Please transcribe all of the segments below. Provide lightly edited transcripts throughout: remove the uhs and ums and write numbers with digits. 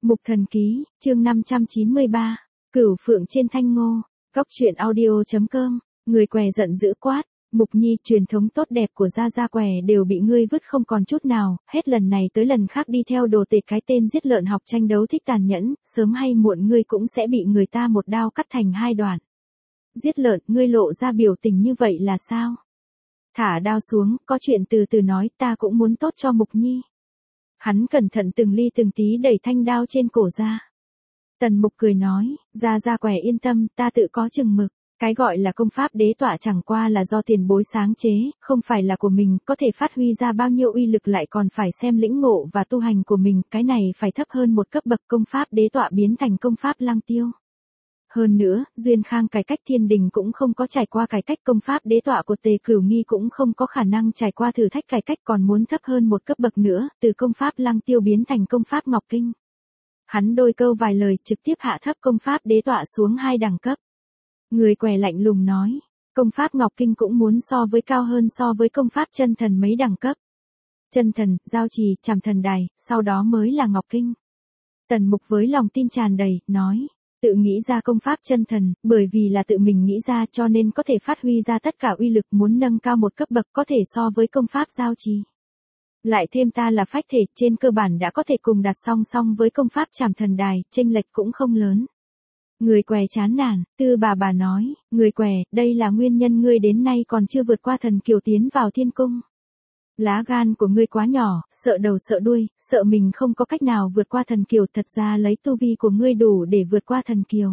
Mục Thần Ký, chương 593, Cửu Phượng trên Thanh Ngô, Góc Truyện Audio.com, người què giận dữ quát, Mục Nhi, truyền thống tốt đẹp của Gia Gia què đều bị ngươi vứt không còn chút nào, hết lần này tới lần khác đi theo đồ tể cái tên giết lợn học tranh đấu thích tàn nhẫn, sớm hay muộn ngươi cũng sẽ bị người ta một đao cắt thành hai đoạn. Giết lợn, ngươi lộ ra biểu tình như vậy là sao? Thả đao xuống, có chuyện từ từ nói, ta cũng muốn tốt cho Mục Nhi. Hắn cẩn thận từng ly từng tí đẩy thanh đao trên cổ ra. Tần Mục cười nói, Gia Gia què yên tâm, ta tự có chừng mực. Cái gọi là công pháp đế tọa chẳng qua là do tiền bối sáng chế, không phải là của mình, có thể phát huy ra bao nhiêu uy lực lại còn phải xem lĩnh ngộ và tu hành của mình, cái này phải thấp hơn một cấp bậc. Công pháp đế tọa biến thành công pháp lăng tiêu. Hơn nữa, Duyên Khang cải cách thiên đình cũng không có trải qua cải cách, công pháp đế tọa của Tề Cửu Nghi cũng không có khả năng trải qua thử thách cải cách, còn muốn thấp hơn một cấp bậc nữa, từ công pháp lăng tiêu biến thành công pháp Ngọc Kinh. Hắn đôi câu vài lời trực tiếp hạ thấp công pháp đế tọa xuống 2 đẳng cấp. Người què lạnh lùng nói, công pháp Ngọc Kinh cũng muốn so với cao hơn so với công pháp chân thần mấy đẳng cấp. Chân thần, giao trì, Trảm Thần Đài, sau đó mới là Ngọc Kinh. Tần Mục với lòng tin tràn đầy, nói, tự nghĩ ra công pháp chân thần, bởi vì là tự mình nghĩ ra cho nên có thể phát huy ra tất cả uy lực, muốn nâng cao một cấp bậc có thể so với công pháp giao trì. Lại thêm ta là phách thể, trên cơ bản đã có thể cùng đặt song song với công pháp Trảm Thần Đài, chênh lệch cũng không lớn. Người què chán nản, Tư bà nói, người què, đây là nguyên nhân ngươi đến nay còn chưa vượt qua thần kiều tiến vào thiên cung. Lá gan của ngươi quá nhỏ, sợ đầu sợ đuôi, sợ mình không có cách nào vượt qua thần kiều, thật ra lấy tu vi của ngươi đủ để vượt qua thần kiều.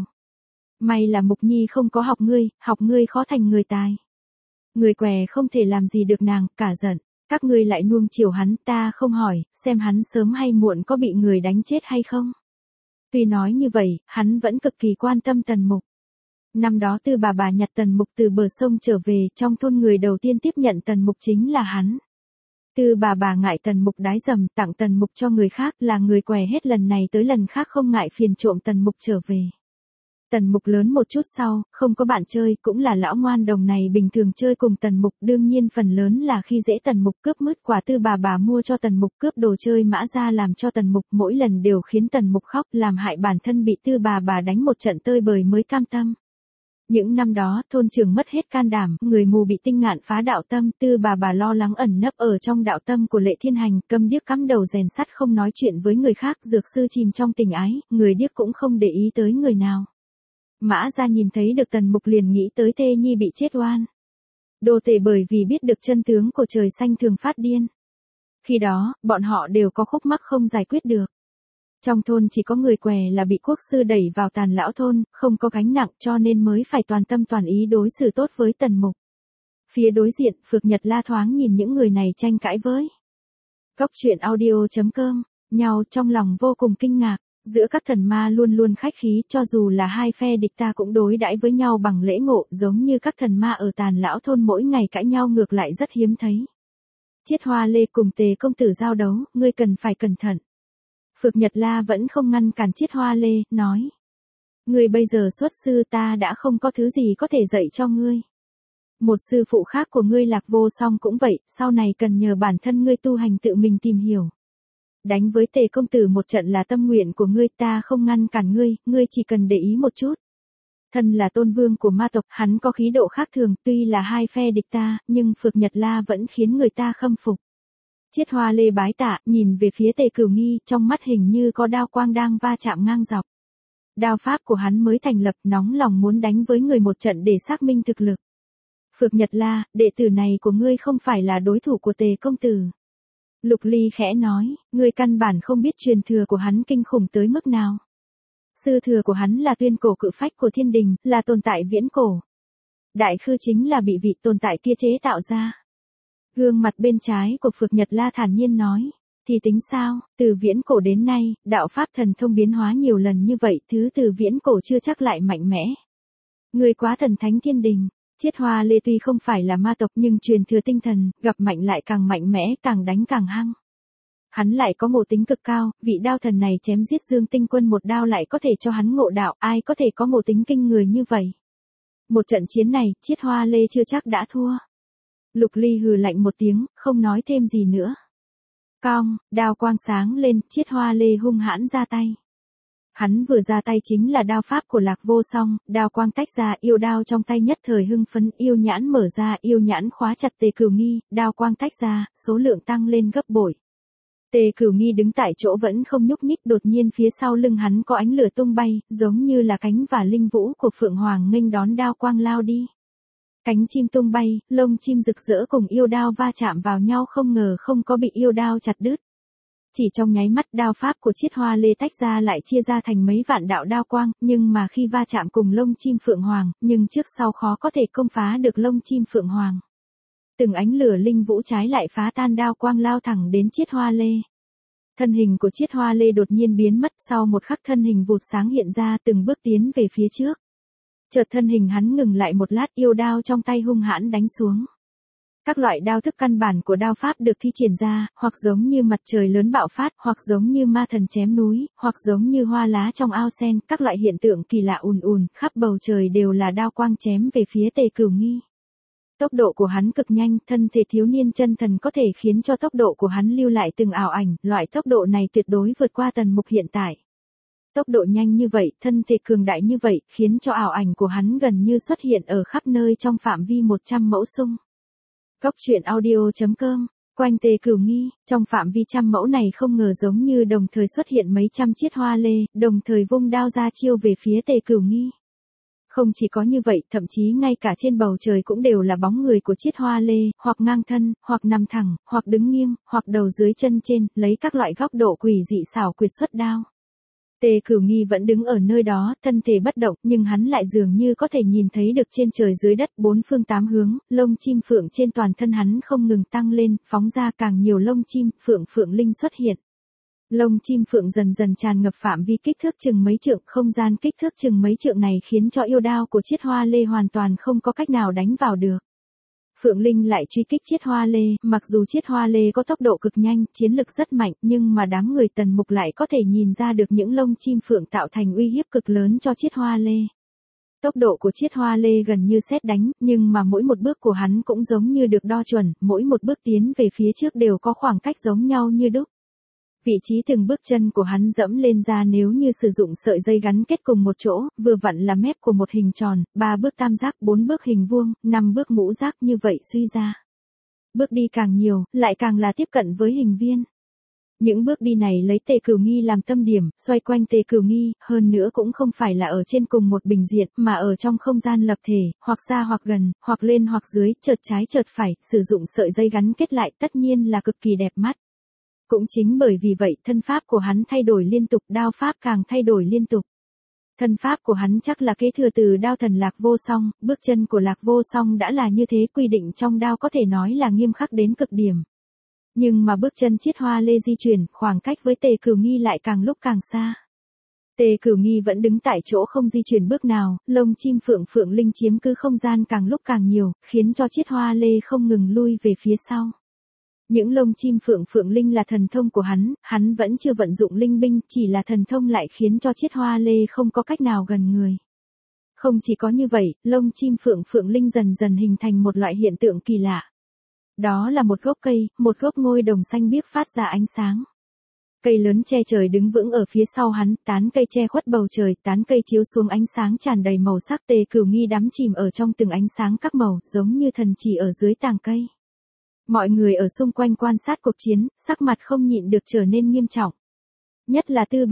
May là Mục Nhi không có học ngươi khó thành người tài. Người què không thể làm gì được nàng, cả giận, các ngươi lại nuông chiều hắn, ta không hỏi, xem hắn sớm hay muộn có bị người đánh chết hay không. Tuy nói như vậy, hắn vẫn cực kỳ quan tâm Tần Mục. Năm đó Tư bà nhặt Tần Mục từ bờ sông trở về, trong thôn người đầu tiên tiếp nhận Tần Mục chính là hắn. Tư bà ngại Tần Mục đái dầm, tặng Tần Mục cho người khác, là người què hết lần này tới lần khác không ngại phiền trộm Tần Mục trở về. Tần Mục lớn một chút sau, không có bạn chơi, cũng là lão ngoan đồng này bình thường chơi cùng Tần Mục, đương nhiên phần lớn là khi dễ Tần Mục, cướp mứt quà Tư bà mua cho Tần Mục, cướp đồ chơi mã ra làm cho Tần Mục, mỗi lần đều khiến Tần Mục khóc, làm hại bản thân bị Tư bà đánh một trận tơi bời mới cam tâm. Những năm đó, thôn trưởng mất hết can đảm, người mù bị tinh ngạn phá đạo tâm, Tư bà lo lắng ẩn nấp ở trong đạo tâm của Lệ Thiên Hành, câm điếc cắm đầu rèn sắt không nói chuyện với người khác, dược sư chìm trong tình ái, người điếc cũng không để ý tới người nào. Mã Gia nhìn thấy được Tần Mục liền nghĩ tới Thê Nhi bị chết oan. Đồ tể bởi vì biết được chân tướng của trời xanh thường phát điên. Khi đó, bọn họ đều có khúc mắc không giải quyết được. Trong thôn chỉ có người què là bị quốc sư đẩy vào tàn lão thôn, không có gánh nặng cho nên mới phải toàn tâm toàn ý đối xử tốt với Tần Mục. Phía đối diện, Phược Nhật La thoáng nhìn những người này tranh cãi với. Góc Truyện Audio.com, nhau trong lòng vô cùng kinh ngạc. Giữa các thần ma luôn luôn khách khí, cho dù là hai phe địch ta cũng đối đãi với nhau bằng lễ ngộ, giống như các thần ma ở tàn lão thôn mỗi ngày cãi nhau ngược lại rất hiếm thấy. Chiết Hoa Lê cùng Tề công tử giao đấu, ngươi cần phải cẩn thận. Phược Nhật La vẫn không ngăn cản Chiết Hoa Lê, nói. Ngươi bây giờ xuất sư, ta đã không có thứ gì có thể dạy cho ngươi. Một sư phụ khác của ngươi Lạc Vô Song cũng vậy, sau này cần nhờ bản thân ngươi tu hành tự mình tìm hiểu. Đánh với Tề công tử một trận là tâm nguyện của ngươi, ta không ngăn cản ngươi, ngươi chỉ cần để ý một chút. Thân là tôn vương của ma tộc, hắn có khí độ khác thường, tuy là hai phe địch ta, nhưng Phược Nhật La vẫn khiến người ta khâm phục. Chiết Hoa Lê bái tạ, nhìn về phía Tề Cửu Nghi, trong mắt hình như có đao quang đang va chạm ngang dọc. Đao pháp của hắn mới thành lập, nóng lòng muốn đánh với người một trận để xác minh thực lực. Phược Nhật La, đệ tử này của ngươi không phải là đối thủ của Tề công tử. Lục Ly khẽ nói, ngươi căn bản không biết truyền thừa của hắn kinh khủng tới mức nào. Sư thừa của hắn là tuyên cổ cự phách của thiên đình, là tồn tại viễn cổ. Đại khư chính là bị vị tồn tại kia chế tạo ra. Gương mặt bên trái của Phược Nhật La thản nhiên nói, thì tính sao, từ viễn cổ đến nay, đạo pháp thần thông biến hóa nhiều lần như vậy, thứ từ viễn cổ chưa chắc lại mạnh mẽ. Ngươi quá thần thánh thiên đình. Chiết Hoa Lê tuy không phải là ma tộc nhưng truyền thừa tinh thần, gặp mạnh lại càng mạnh mẽ, càng đánh càng hăng. Hắn lại có ngộ tính cực cao, vị đao thần này chém giết Dương Tinh Quân một đao lại có thể cho hắn ngộ đạo, ai có thể có ngộ tính kinh người như vậy. Một trận chiến này, Chiết Hoa Lê chưa chắc đã thua. Lục Ly hừ lạnh một tiếng, không nói thêm gì nữa. Cong, đao quang sáng lên, Chiết Hoa Lê hung hãn ra tay. Hắn vừa ra tay chính là đao pháp của Lạc Vô Song, đao quang tách ra, yêu đao trong tay nhất thời hưng phấn, yêu nhãn mở ra, yêu nhãn khóa chặt Tề Cửu Nghi, đao quang tách ra, số lượng tăng lên gấp bội. Tề Cửu Nghi đứng tại chỗ vẫn không nhúc nhích, đột nhiên phía sau lưng hắn có ánh lửa tung bay, giống như là cánh và linh vũ của Phượng Hoàng nghênh đón đao quang lao đi. Cánh chim tung bay, lông chim rực rỡ cùng yêu đao va chạm vào nhau, không ngờ không có bị yêu đao chặt đứt. Chỉ trong nháy mắt, đao pháp của Chiết Hoa Lê tách ra lại chia ra thành mấy vạn đạo đao quang, nhưng mà khi va chạm cùng lông chim Phượng Hoàng, nhưng trước sau khó có thể công phá được lông chim Phượng Hoàng. Từng ánh lửa linh vũ trái lại phá tan đao quang lao thẳng đến Chiết Hoa Lê. Thân hình của Chiết Hoa Lê đột nhiên biến mất, sau một khắc thân hình vụt sáng hiện ra, từng bước tiến về phía trước. Chợt thân hình hắn ngừng lại một lát, yêu đao trong tay hung hãn đánh xuống. Các loại đao thức căn bản của đao pháp được thi triển ra, hoặc giống như mặt trời lớn bạo phát, hoặc giống như ma thần chém núi, hoặc giống như hoa lá trong ao sen, các loại hiện tượng kỳ lạ ùn ùn, khắp bầu trời đều là đao quang chém về phía Tề Cửu Nghi. Tốc độ của hắn cực nhanh, thân thể thiếu niên chân thần có thể khiến cho tốc độ của hắn lưu lại từng ảo ảnh, loại tốc độ này tuyệt đối vượt qua Tần Mục hiện tại. Tốc độ nhanh như vậy, thân thể cường đại như vậy, khiến cho ảo ảnh của hắn gần như xuất hiện ở khắp nơi trong phạm vi 100 mẫu xung. Góc truyện audio.com, quanh Tề Cửu Nghi, trong phạm vi 100 mẫu này không ngờ giống như đồng thời xuất hiện mấy trăm Chiết Hoa Lê, đồng thời vung đao ra chiêu về phía Tề Cửu Nghi. Không chỉ có như vậy, thậm chí ngay cả trên bầu trời cũng đều là bóng người của Chiết Hoa Lê, hoặc ngang thân, hoặc nằm thẳng, hoặc đứng nghiêng, hoặc đầu dưới chân trên, lấy các loại góc độ quỷ dị xảo quyệt xuất đao. Tề Cửu Nghi vẫn đứng ở nơi đó, thân thể bất động, nhưng hắn lại dường như có thể nhìn thấy được trên trời dưới đất, bốn phương tám hướng, lông chim phượng trên toàn thân hắn không ngừng tăng lên, phóng ra càng nhiều lông chim, phượng linh xuất hiện. Lông chim phượng dần dần tràn ngập phạm vi kích thước chừng mấy trượng, không gian kích thước chừng mấy trượng này khiến cho yêu đao của Chiết Hoa Lê hoàn toàn không có cách nào đánh vào được. Phượng Linh lại truy kích Chiết Hoa Lê, mặc dù Chiết Hoa Lê có tốc độ cực nhanh, chiến lực rất mạnh, nhưng mà đám người Tần Mục lại có thể nhìn ra được những lông chim phượng tạo thành uy hiếp cực lớn cho Chiết Hoa Lê. Tốc độ của Chiết Hoa Lê gần như sét đánh, nhưng mà mỗi một bước của hắn cũng giống như được đo chuẩn, mỗi một bước tiến về phía trước đều có khoảng cách giống nhau như đúc. Vị trí từng bước chân của hắn dẫm lên ra nếu như sử dụng sợi dây gắn kết cùng một chỗ, vừa vặn là mép của một hình tròn, 3 bước tam giác, 4 bước hình vuông, 5 bước ngũ giác, như vậy suy ra. Bước đi càng nhiều, lại càng là tiếp cận với hình viên. Những bước đi này lấy Tề Cửu Nghi làm tâm điểm, xoay quanh Tề Cửu Nghi, hơn nữa cũng không phải là ở trên cùng một bình diện, mà ở trong không gian lập thể, hoặc xa hoặc gần, hoặc lên hoặc dưới, chợt trái chợt phải, sử dụng sợi dây gắn kết lại, tất nhiên là cực kỳ đẹp mắt. Cũng chính bởi vì vậy, thân pháp của hắn thay đổi liên tục, đao pháp càng thay đổi liên tục. Thân pháp của hắn chắc là kế thừa từ đao thần Lạc Vô Song, bước chân của Lạc Vô Song đã là như thế, quy định trong đao có thể nói là nghiêm khắc đến cực điểm. Nhưng mà bước chân Chiết Hoa Lê di chuyển, khoảng cách với Tề Cửu Nghi lại càng lúc càng xa. Tề Cửu Nghi vẫn đứng tại chỗ không di chuyển bước nào, lông chim phượng linh chiếm cứ không gian càng lúc càng nhiều, khiến cho Chiết Hoa Lê không ngừng lui về phía sau. Những lông chim phượng linh là thần thông của hắn vẫn chưa vận dụng linh binh, chỉ là thần thông lại khiến cho Chiết Hoa Lê không có cách nào gần người. Không chỉ có như vậy, lông chim phượng linh dần dần hình thành một loại hiện tượng kỳ lạ. Đó là một gốc cây, một gốc ngôi đồng xanh biếc phát ra ánh sáng. Cây lớn che trời đứng vững ở phía sau hắn, tán cây che khuất bầu trời, tán cây chiếu xuống ánh sáng tràn đầy màu sắc. Tề Cửu Nghi đắm chìm ở trong từng ánh sáng các màu, giống như thần chỉ ở dưới tàng cây. Mọi người ở xung quanh quan sát cuộc chiến, sắc mặt không nhịn được trở nên nghiêm trọng. Nhất là Tư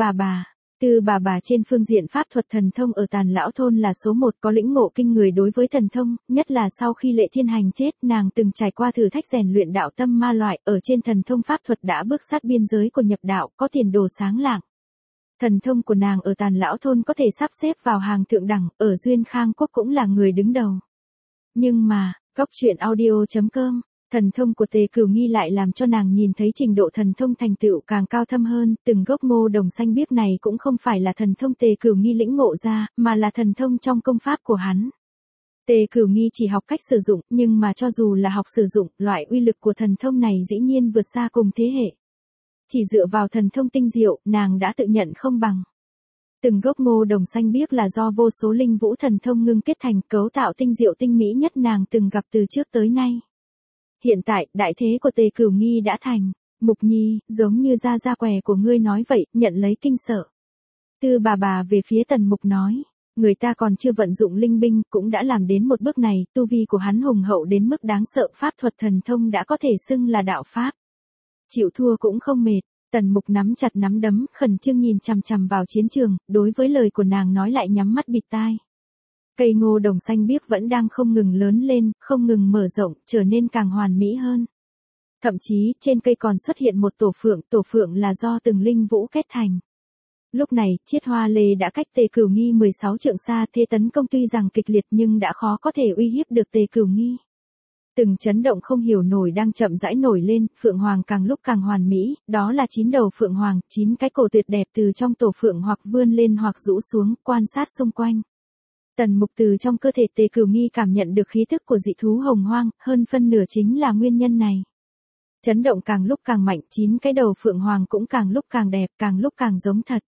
bà bà trên phương diện pháp thuật thần thông ở Tàn Lão Thôn là số 1, có lĩnh ngộ kinh người đối với thần thông, nhất là sau khi Lệ Thiên Hành chết, nàng từng trải qua thử thách rèn luyện đạo tâm ma loại, ở trên thần thông pháp thuật đã bước sát biên giới của nhập đạo, có tiền đồ sáng lạng. Thần thông của nàng ở Tàn Lão Thôn có thể sắp xếp vào hàng thượng đẳng, ở Duyên Khang Quốc cũng là người đứng đầu. Nhưng mà, góc truyện audio.com, thần thông của Tề Cửu Nghi lại làm cho nàng nhìn thấy trình độ thần thông thành tựu càng cao thâm hơn, từng gốc ngô đồng xanh biếc này cũng không phải là thần thông Tề Cửu Nghi lĩnh ngộ ra, mà là thần thông trong công pháp của hắn. Tề Cửu Nghi chỉ học cách sử dụng, nhưng mà cho dù là học sử dụng, loại uy lực của thần thông này dĩ nhiên vượt xa cùng thế hệ. Chỉ dựa vào thần thông tinh diệu, nàng đã tự nhận không bằng. Từng gốc ngô đồng xanh biếc là do vô số linh vũ thần thông ngưng kết thành, cấu tạo tinh diệu tinh mỹ nhất nàng từng gặp từ trước tới nay. Hiện tại, đại thế của Tề Cửu Nghi đã thành. Mục Nhi, giống như gia gia què của ngươi nói vậy, nhận lấy kinh sợ. Tư bà về phía Tần Mục nói, người ta còn chưa vận dụng linh binh cũng đã làm đến một bước này, tu vi của hắn hùng hậu đến mức đáng sợ, pháp thuật thần thông đã có thể xưng là đạo pháp. Chịu thua cũng không mệt. Tần Mục nắm chặt nắm đấm, khẩn trương nhìn chằm chằm vào chiến trường, đối với lời của nàng nói lại nhắm mắt bịt tai. Cây ngô đồng xanh biếc vẫn đang không ngừng lớn lên, không ngừng mở rộng, trở nên càng hoàn mỹ hơn. Thậm chí, trên cây còn xuất hiện một tổ phượng là do từng linh vũ kết thành. Lúc này, Chiết Hoa Lê đã cách Tề Cửu Nghi 16 trượng xa, thế tấn công tuy rằng kịch liệt nhưng đã khó có thể uy hiếp được Tề Cửu Nghi. Từng chấn động không hiểu nổi đang chậm rãi nổi lên, phượng hoàng càng lúc càng hoàn mỹ, đó là 9 đầu phượng hoàng, 9 cái cổ tuyệt đẹp từ trong tổ phượng hoặc vươn lên hoặc rũ xuống, quan sát xung quanh. Tần Mục từ trong cơ thể Tề Cửu Nghi cảm nhận được khí thức của dị thú hồng hoang, hơn phân nửa chính là nguyên nhân này. Chấn động càng lúc càng mạnh, 9 cái đầu phượng hoàng cũng càng lúc càng đẹp, càng lúc càng giống thật.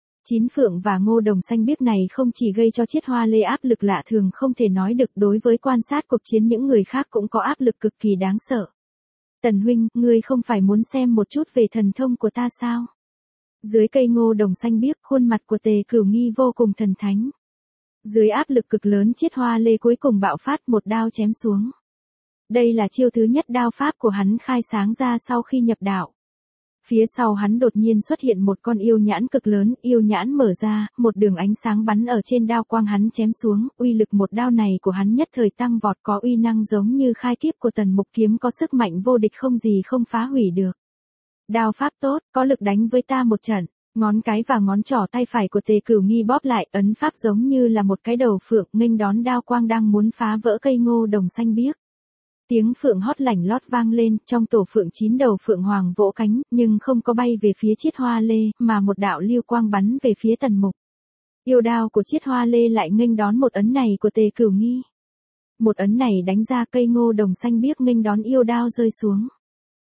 9 phượng và ngô đồng xanh biếc này không chỉ gây cho Chiết Hoa Lê áp lực lạ thường không thể nói được, đối với quan sát cuộc chiến những người khác cũng có áp lực cực kỳ đáng sợ. Tần huynh, ngươi không phải muốn xem một chút về thần thông của ta sao? Dưới cây ngô đồng xanh biếc, khuôn mặt của Tề Cửu Nghi vô cùng thần thánh. Dưới áp lực cực lớn, Chiết Hoa Lê cuối cùng bạo phát, một đao chém xuống. Đây là chiêu thứ nhất đao pháp của hắn khai sáng ra sau khi nhập đạo. Phía sau hắn đột nhiên xuất hiện một con yêu nhãn cực lớn, yêu nhãn mở ra, một đường ánh sáng bắn ở trên đao quang hắn chém xuống, uy lực một đao này của hắn nhất thời tăng vọt, có uy năng giống như khai kiếp của Tần Mục kiếm, có sức mạnh vô địch không gì không phá hủy được. Đao pháp tốt, có lực đánh với ta một trận. Ngón cái và ngón trỏ tay phải của Tề Cửu Nghi bóp lại, ấn pháp giống như là một cái đầu phượng, nghênh đón đao quang đang muốn phá vỡ cây ngô đồng xanh biếc. Tiếng phượng hót lảnh lót vang lên, trong tổ phượng 9 đầu phượng hoàng vỗ cánh, nhưng không có bay về phía Chiết Hoa Lê, mà một đạo lưu quang bắn về phía Tần Mục. Yêu đao của Chiết Hoa Lê lại nghênh đón một ấn này của Tề Cửu Nghi. Một ấn này đánh ra, cây ngô đồng xanh biếc nghênh đón yêu đao rơi xuống.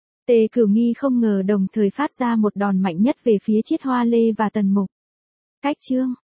Tề Cửu Nghi không ngờ đồng thời phát ra một đòn mạnh nhất về phía Chiết Hoa Lê và Tần Mục. Cách chương